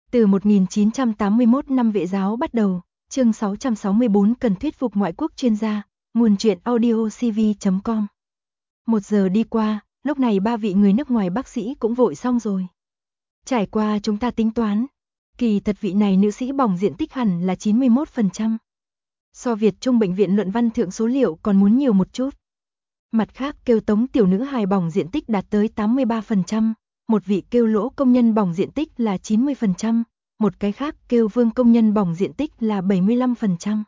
Từ 1981 năm Vệ giáo bắt đầu, chương 664 cần thuyết phục ngoại quốc chuyên gia, nguồn truyện audiocv.com. 1 giờ đi qua, lúc này 3 vị người nước ngoài bác sĩ cũng vội xong rồi. Trải qua chúng ta tính toán, kỳ thật vị này nữ sĩ bỏng diện tích hẳn là 91%. So Việt Trung bệnh viện luận văn thượng số liệu còn muốn nhiều một chút. Mặt khác kêu Tống tiểu nữ hài bỏng diện tích đạt tới 83%, một vị kêu Lỗ công nhân bỏng diện tích là 90%, một cái khác kêu Vương công nhân bỏng diện tích là 75%.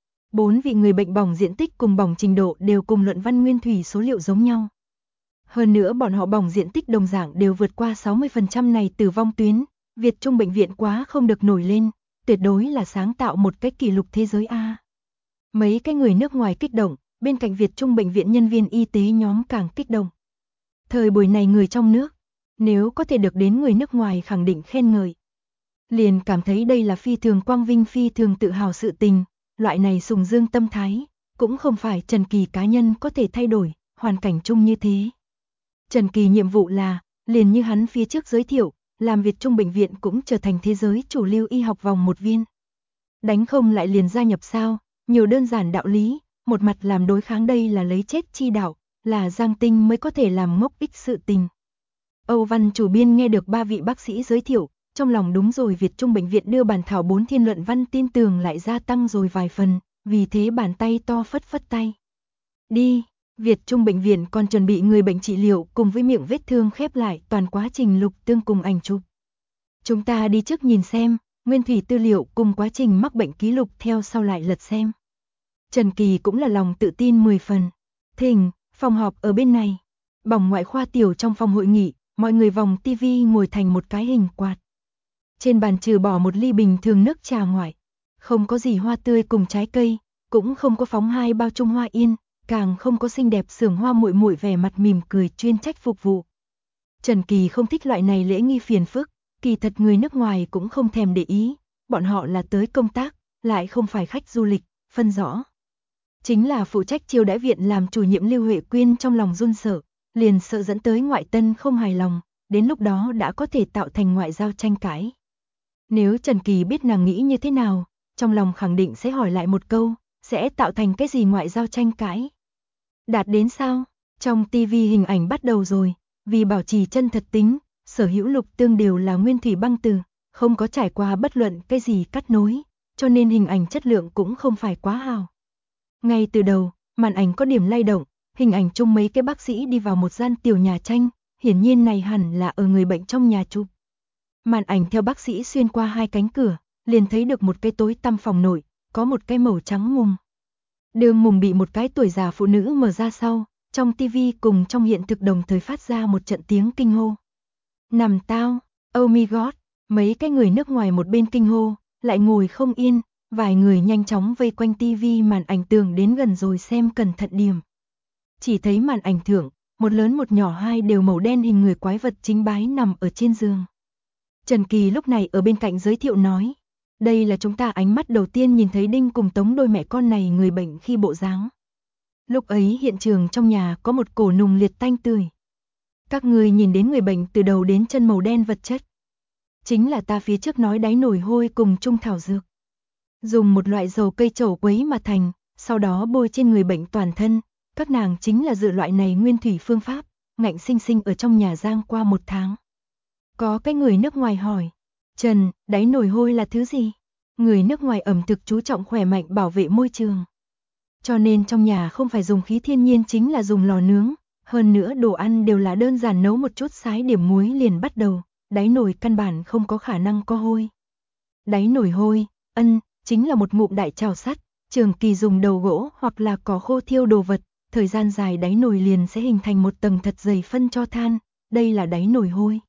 4 vị người bệnh bỏng diện tích cùng bỏng trình độ đều cùng luận văn nguyên thủy số liệu giống nhau. Hơn nữa bọn họ bỏng diện tích đồng dạng đều vượt qua 60% này tử vong tuyến, Việt Trung bệnh viện quá không được nổi lên, tuyệt đối là sáng tạo một cái kỷ lục thế giới a. Mấy cái người nước ngoài kích động, bên cạnh Việt Trung bệnh viện nhân viên y tế nhóm càng kích động. Thời buổi này người trong nước, nếu có thể được đến người nước ngoài khẳng định khen ngợi, liền cảm thấy đây là phi thường quang vinh phi thường tự hào sự tình, loại này sùng dương tâm thái, cũng không phải Trần Kỳ cá nhân có thể thay đổi, hoàn cảnh chung như thế. Trần Kỳ nhiệm vụ là, liền như hắn phía trước giới thiệu, làm Việt Trung bệnh viện cũng trở thành thế giới chủ lưu y học vòng một viên. Đánh không lại liền gia nhập sao, nhiều đơn giản đạo lý, một mặt làm đối kháng đây là lấy chết chi đạo, là Giang Tinh mới có thể làm ngốc ích sự tình. Âu Văn chủ biên nghe được 3 vị bác sĩ giới thiệu, trong lòng đúng rồi Việt Trung bệnh viện đưa bản thảo 4 thiên luận văn tin tưởng lại gia tăng rồi vài phần, vì thế bàn tay to phất phất tay. Đi, Việt Trung bệnh viện còn chuẩn bị người bệnh trị liệu cùng với miệng vết thương khép lại toàn quá trình lục tương cùng ảnh chụp. Chúng ta đi trước nhìn xem, nguyên thủy tư liệu cùng quá trình mắc bệnh ký lục theo sau lại lật xem. Trần Kỳ cũng là lòng tự tin 10 phần. Thỉnh, phòng họp ở bên này. Bỏng ngoại khoa tiểu trong phòng hội nghị, mọi người vòng tivi ngồi thành một cái hình quạt. Trên bàn trừ bỏ một ly bình thường nước trà ngoại, không có gì hoa tươi cùng trái cây, cũng không có phóng 2 bao trung hoa yên, càng không có xinh đẹp xưởng hoa muội muội vẻ mặt mỉm cười chuyên trách phục vụ. Trần Kỳ không thích loại này lễ nghi phiền phức, kỳ thật người nước ngoài cũng không thèm để ý, bọn họ là tới công tác, lại không phải khách du lịch, phân rõ. Chính là phụ trách chiêu đãi viện làm chủ nhiệm Lưu Huệ Quyên trong lòng run sợ, liền sợ dẫn tới ngoại tân không hài lòng, đến lúc đó đã có thể tạo thành ngoại giao tranh cãi. Nếu Trần Kỳ biết nàng nghĩ như thế nào, trong lòng khẳng định sẽ hỏi lại một câu, sẽ tạo thành cái gì ngoại giao tranh cãi. Đạt đến sao? Trong TV hình ảnh bắt đầu rồi, vì bảo trì chân thật tính, sở hữu lục tương đều là nguyên thủy băng từ, không có trải qua bất luận cái gì cắt nối, cho nên hình ảnh chất lượng cũng không phải quá hào. Ngay từ đầu, màn ảnh có điểm lay động, hình ảnh chung mấy cái bác sĩ đi vào một gian tiểu nhà tranh, hiển nhiên này hẳn là ở người bệnh trong nhà chụp. Màn ảnh theo bác sĩ xuyên qua 2 cánh cửa, liền thấy được một cái tối tăm phòng nội, có một cái màu trắng mùng. Đường mùng bị một cái tuổi già phụ nữ mở ra sau, trong tivi cùng trong hiện thực đồng thời phát ra một trận tiếng kinh hô. Nằm tao, oh my god, mấy cái người nước ngoài một bên kinh hô, lại ngồi không yên, vài người nhanh chóng vây quanh tivi màn ảnh tường đến gần rồi xem cẩn thận điểm. Chỉ thấy màn ảnh thượng, một lớn một nhỏ 2 đều màu đen hình người quái vật chính bái nằm ở trên giường. Trần Kỳ lúc này ở bên cạnh giới thiệu nói, đây là chúng ta ánh mắt đầu tiên nhìn thấy Đinh cùng Tống đôi mẹ con này người bệnh khi bộ dáng. Lúc ấy hiện trường trong nhà có một cổ nùng liệt tanh tươi. Các người nhìn đến người bệnh từ đầu đến chân màu đen vật chất. Chính là ta phía trước nói đáy nồi hôi cùng trung thảo dược. Dùng một loại dầu cây trầu quấy mà thành, sau đó bôi trên người bệnh toàn thân, các nàng chính là dựa loại này nguyên thủy phương pháp, ngạnh sinh sinh ở trong nhà giang qua 1 tháng. Có cái người nước ngoài hỏi, Trần, đáy nồi hôi là thứ gì? Người nước ngoài ẩm thực chú trọng khỏe mạnh bảo vệ môi trường. Cho nên trong nhà không phải dùng khí thiên nhiên chính là dùng lò nướng, hơn nữa đồ ăn đều là đơn giản nấu một chút sái điểm muối liền bắt đầu, đáy nồi căn bản không có khả năng có hôi. Đáy nồi hôi, chính là một ngụm đại chảo sắt, Trường Kỳ dùng đầu gỗ hoặc là cỏ khô thiêu đồ vật, thời gian dài đáy nồi liền sẽ hình thành một tầng thật dày phân cho than, đây là đáy nồi hôi.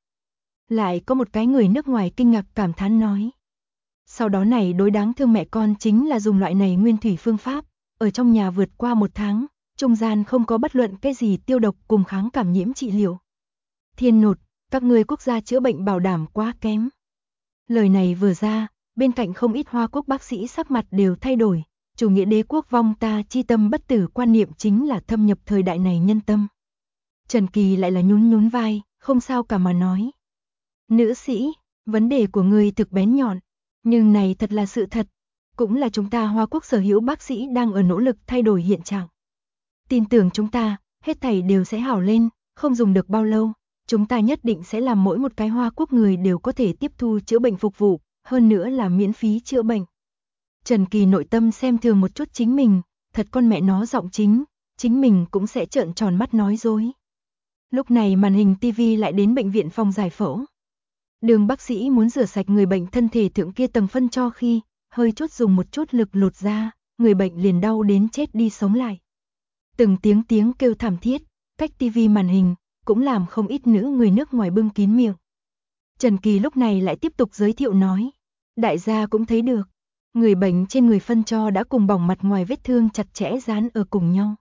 Lại có một cái người nước ngoài kinh ngạc cảm thán nói. Sau đó này đối đáng thương mẹ con chính là dùng loại này nguyên thủy phương pháp, ở trong nhà vượt qua 1 tháng, trung gian không có bất luận cái gì tiêu độc cùng kháng cảm nhiễm trị liệu. Thiên nột, các ngươi quốc gia chữa bệnh bảo đảm quá kém. Lời này vừa ra, bên cạnh không ít Hoa Quốc bác sĩ sắc mặt đều thay đổi, chủ nghĩa đế quốc vong ta chi tâm bất tử quan niệm chính là thâm nhập thời đại này nhân tâm. Trần Kỳ lại là nhún nhún vai, không sao cả mà nói. Nữ sĩ, Vấn đề của ngươi thực bén nhọn, nhưng này thật là sự thật, cũng là chúng ta Hoa Quốc sở hữu bác sĩ đang ở nỗ lực thay đổi hiện trạng. Tin tưởng chúng ta, hết thảy đều sẽ hảo lên, không dùng được bao lâu, chúng ta nhất định sẽ làm mỗi một cái Hoa Quốc người đều có thể tiếp thu chữa bệnh phục vụ, hơn nữa là miễn phí chữa bệnh. Trần Kỳ nội tâm xem thường một chút chính mình, thật con mẹ nó giọng chính mình cũng sẽ trợn tròn mắt nói dối. Lúc này màn hình TV lại đến bệnh viện phòng giải phẫu. Đường bác sĩ muốn rửa sạch người bệnh thân thể thượng kia tầng phân cho khi, hơi chút dùng một chút lực lột ra, người bệnh liền đau đến chết đi sống lại. Từng tiếng kêu thảm thiết, cách TV màn hình, cũng làm không ít nữ người nước ngoài bưng kín miệng. Trần Kỳ lúc này lại tiếp tục giới thiệu nói, đại gia cũng thấy được, người bệnh trên người phân cho đã cùng bỏng mặt ngoài vết thương chặt chẽ dán ở cùng nhau.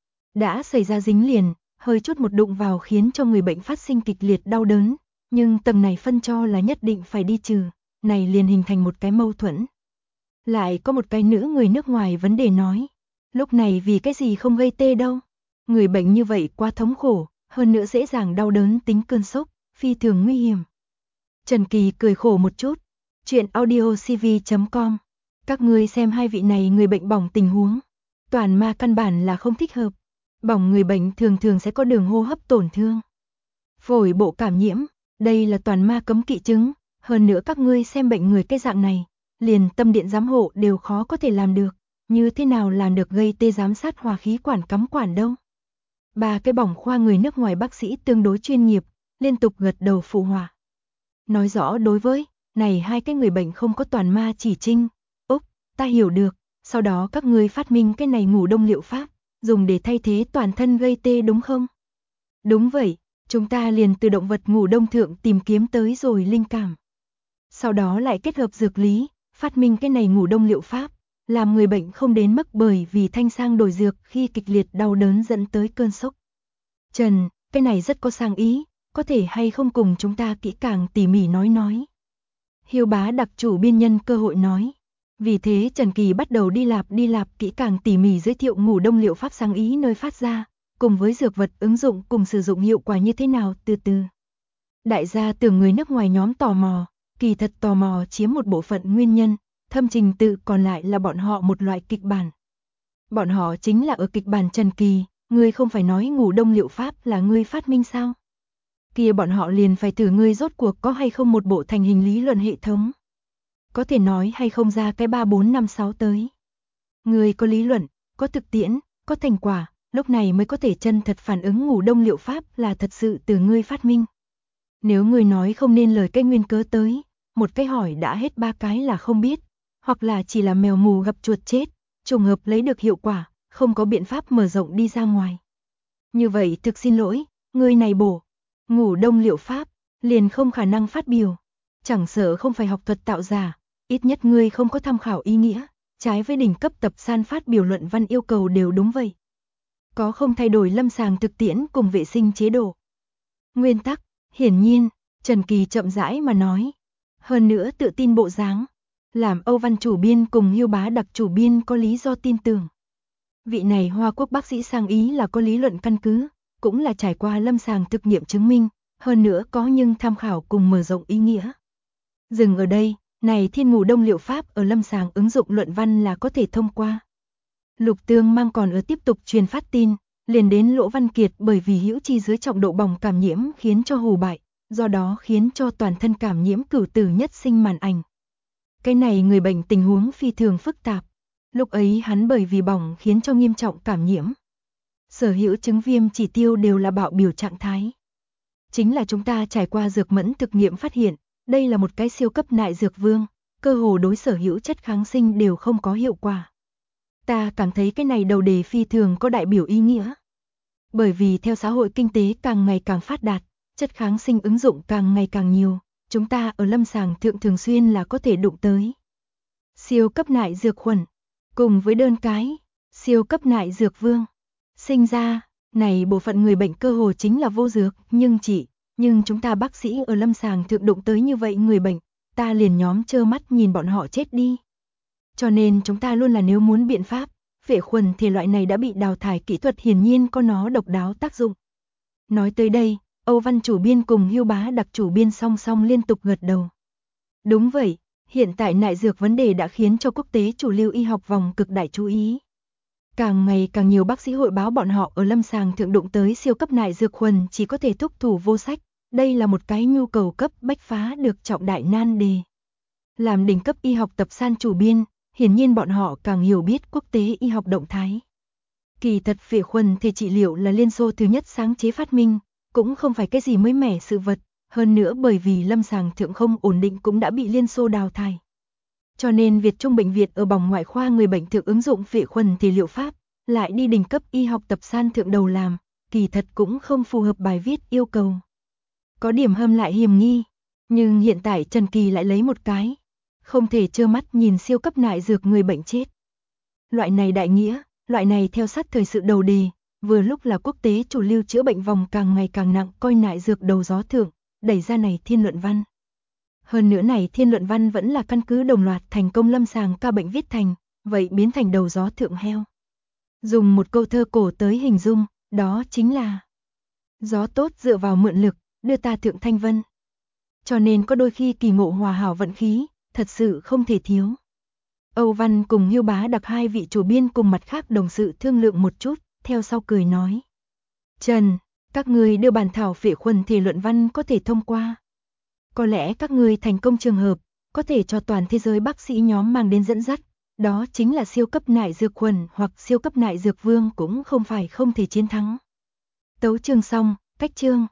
Đã xảy ra dính liền, hơi chút một đụng vào khiến cho người bệnh phát sinh kịch liệt đau đớn, nhưng tầng này phân cho là nhất định phải đi trừ, này liền hình thành một cái mâu thuẫn. Lại có một cái nữ người nước ngoài vấn đề nói, lúc này vì cái gì không gây tê đâu, người bệnh như vậy quá thống khổ, hơn nữa dễ dàng đau đớn tính cơn sốc, phi thường nguy hiểm. Trần Kỳ cười khổ một chút, chuyện audiocv.com, các ngươi xem hai vị này người bệnh bỏng tình huống, toàn ma căn bản là không thích hợp, bỏng người bệnh thường thường sẽ có đường hô hấp tổn thương, phổi bộ cảm nhiễm, đây là toàn ma cấm kỵ chứng, hơn nữa các ngươi xem bệnh người cái dạng này, liền tâm điện giám hộ đều khó có thể làm được, như thế nào làm được gây tê giám sát hòa khí quản cắm quản đâu. Ba cái bỏng khoa người nước ngoài bác sĩ tương đối chuyên nghiệp, liên tục gật đầu phụ họa. Nói rõ đối với, này hai cái người bệnh không có toàn ma chỉ trinh, Úc, ta hiểu được, sau đó các ngươi phát minh cái này ngủ đông liệu pháp, dùng để thay thế toàn thân gây tê đúng không? Đúng vậy, chúng ta liền từ động vật ngủ đông thượng tìm kiếm tới rồi linh cảm. Sau đó lại kết hợp dược lý, phát minh cái này ngủ đông liệu pháp, làm người bệnh không đến mức bởi vì thanh sang đổi dược khi kịch liệt đau đớn dẫn tới cơn sốc. Trần, cái này rất có sang ý, có thể hay không cùng chúng ta kỹ càng tỉ mỉ nói. Hiêu Bá đặc chủ biên nhân cơ hội nói. Vì thế Trần Kỳ bắt đầu đi lạp kỹ càng tỉ mỉ giới thiệu ngủ đông liệu pháp sang ý nơi phát ra, cùng với dược vật ứng dụng cùng sử dụng hiệu quả như thế nào từ từ. Đại gia tưởng người nước ngoài nhóm tò mò, kỳ thật tò mò chiếm một bộ phận nguyên nhân, thâm trình tự còn lại là bọn họ một loại kịch bản. Bọn họ chính là ở kịch bản Trần Kỳ, ngươi không phải nói ngủ đông liệu pháp là ngươi phát minh sao? Kia bọn họ liền phải thử ngươi rốt cuộc có hay không một bộ thành hình lý luận hệ thống. Có thể nói hay không ra cái 3, 4, 5, 6 tới. Ngươi có lý luận, có thực tiễn, có thành quả, lúc này mới có thể chân thật phản ứng ngủ đông liệu pháp là thật sự từ ngươi phát minh. Nếu ngươi nói không nên lời cái nguyên cớ tới, một cái hỏi đã hết ba cái là không biết, hoặc là chỉ là mèo mù gặp chuột chết, trùng hợp lấy được hiệu quả, không có biện pháp mở rộng đi ra ngoài. Như vậy thực xin lỗi, ngươi này bổ, ngủ đông liệu pháp, liền không khả năng phát biểu. Chẳng sợ không phải học thuật tạo giả, ít nhất ngươi không có tham khảo ý nghĩa, trái với đỉnh cấp tập san phát biểu luận văn yêu cầu đều đúng vậy. Có không thay đổi lâm sàng thực tiễn cùng vệ sinh chế độ. Nguyên tắc, hiển nhiên, Trần Kỳ chậm rãi mà nói. Hơn nữa tự tin bộ dáng, làm Âu Văn chủ biên cùng Hiêu Bá đặc chủ biên có lý do tin tưởng. Vị này Hoa Quốc bác sĩ sang ý là có lý luận căn cứ, cũng là trải qua lâm sàng thực nghiệm chứng minh, hơn nữa có nhưng tham khảo cùng mở rộng ý nghĩa. Dừng ở đây, này thiên ngủ đông liệu pháp ở lâm sàng ứng dụng luận văn là có thể thông qua. Lục Tương Mang còn ở tiếp tục truyền phát tin, liền đến Lỗ Văn Kiệt bởi vì hữu chi dưới trọng độ bỏng cảm nhiễm khiến cho hù bại, do đó khiến cho toàn thân cảm nhiễm cửu tử nhất sinh màn ảnh. Cái này người bệnh tình huống phi thường phức tạp, lúc ấy hắn bởi vì bỏng khiến cho nghiêm trọng cảm nhiễm. Sở hữu chứng viêm chỉ tiêu đều là bạo biểu trạng thái. Chính là chúng ta trải qua dược mẫn thực nghiệm phát hiện, đây là một cái siêu cấp nại dược vương, cơ hồ đối sở hữu chất kháng sinh đều không có hiệu quả. Ta cảm thấy cái này đầu đề phi thường có đại biểu ý nghĩa. Bởi vì theo xã hội kinh tế càng ngày càng phát đạt, chất kháng sinh ứng dụng càng ngày càng nhiều, chúng ta ở lâm sàng thượng thường xuyên là có thể đụng tới. Siêu cấp nại dược khuẩn, cùng với đơn cái, siêu cấp nại dược vương. Sinh ra, này bộ phận người bệnh cơ hồ chính là vô dược, nhưng chúng ta bác sĩ ở lâm sàng thượng đụng tới như vậy người bệnh, ta liền nhóm trơ mắt nhìn bọn họ chết đi. Cho nên chúng ta luôn là nếu muốn biện pháp, vệ khuẩn thể loại này đã bị đào thải kỹ thuật hiển nhiên có nó độc đáo tác dụng. Nói tới đây, Âu Văn chủ biên cùng Hiêu Bá đặc chủ biên song song liên tục gật đầu. Đúng vậy, hiện tại nại dược vấn đề đã khiến cho quốc tế chủ lưu y học vòng cực đại chú ý. Càng ngày càng nhiều bác sĩ hội báo bọn họ ở lâm sàng thượng đụng tới siêu cấp nại dược khuẩn chỉ có thể thúc thủ vô sách, đây là một cái nhu cầu cấp bách phá được trọng đại nan đề. Làm đỉnh cấp y học tập san chủ biên, hiển nhiên bọn họ càng hiểu biết quốc tế y học động thái. Kỳ thật phệ khuẩn thể trị liệu là Liên Xô thứ nhất sáng chế phát minh, cũng không phải cái gì mới mẻ sự vật, hơn nữa bởi vì lâm sàng thượng không ổn định cũng đã bị Liên Xô đào thải. Cho nên Việt Trung bệnh viện ở bỏng ngoại khoa người bệnh thượng ứng dụng phệ khuẩn thể liệu pháp, lại đi đỉnh cấp y học tập san thượng đầu làm, kỳ thật cũng không phù hợp bài viết yêu cầu. Có điểm hâm lại hiểm nghi, nhưng hiện tại Trần Kỳ lại lấy một cái, không thể trơ mắt nhìn siêu cấp nại dược người bệnh chết. Loại này đại nghĩa, loại này theo sát thời sự đầu đề, vừa lúc là quốc tế chủ lưu chữa bệnh vòng càng ngày càng nặng coi nại dược đầu gió thượng, đẩy ra này thiên luận văn. Hơn nữa này thiên luận văn vẫn là căn cứ đồng loạt thành công lâm sàng ca bệnh viết thành, vậy biến thành đầu gió thượng heo. Dùng một câu thơ cổ tới hình dung, đó chính là gió tốt dựa vào mượn lực, đưa ta thượng thanh vân. Cho nên có đôi khi kỳ ngộ hòa hảo vận khí, thật sự không thể thiếu. Âu Văn cùng Hiêu Bá Đặc hai vị chủ biên cùng mặt khác đồng sự thương lượng một chút, theo sau cười nói. Trần, các người đưa bản thảo phệ khuẩn thể luận văn có thể thông qua. Có lẽ các người thành công trường hợp, có thể cho toàn thế giới bác sĩ nhóm mang đến dẫn dắt, đó chính là siêu cấp nại dược khuẩn hoặc siêu cấp nại dược vương cũng không phải không thể chiến thắng. Tấu chương xong, cách chương.